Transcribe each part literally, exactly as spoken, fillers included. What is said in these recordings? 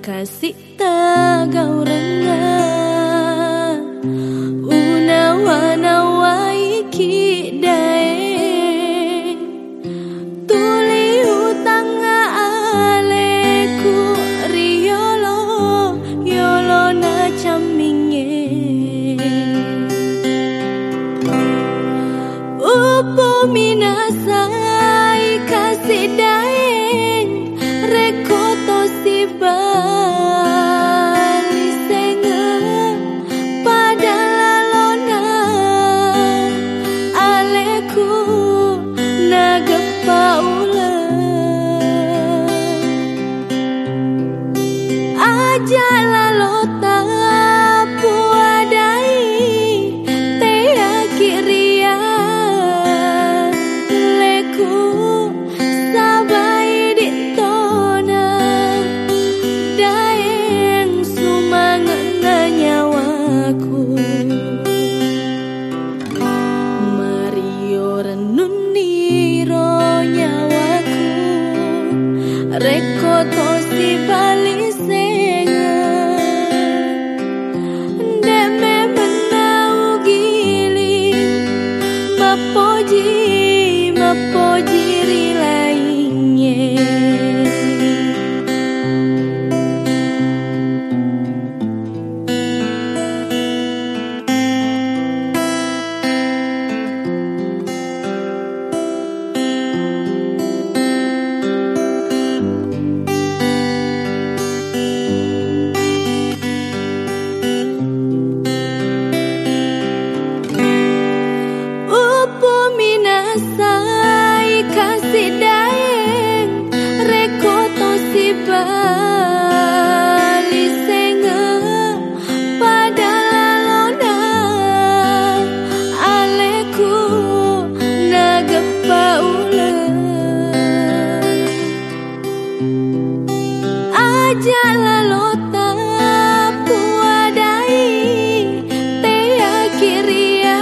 kasih tagaw ranga unawa-nawa iki dae tuli utang aleku riolo yolo na caminge upo minasai kasih daeng rekoto si bali senga padalalona aleku nagapaula aja lalota puadai tea kiria leku sabai ditona daeng sumangana nyawaku Mario renuniro nyawaku rekoto si bali senga deme menau giling mapoji mapoji rilainya upo minasai kasih daeng rekoto si bali senga padalalona aleku nagapaula aja lalota puadai tea kiria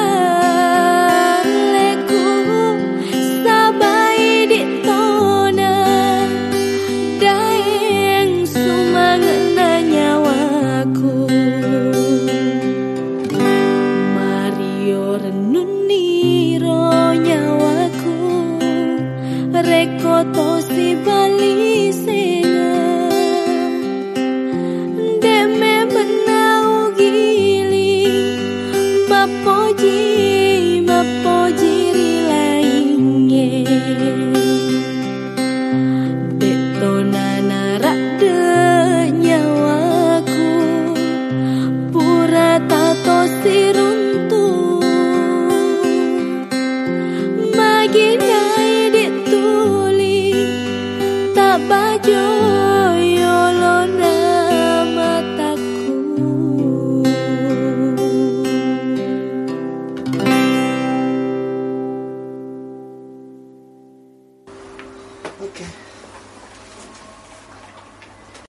leku sabai ditona daeng sumangana nyawaku Mario renuniro nyawaku rekoto si bali senga deme menau giling mapoji mapoji rilainya detona narak de nyawaku pura tato si runtuh maginai dituli tak bajo yolona mataku Oke.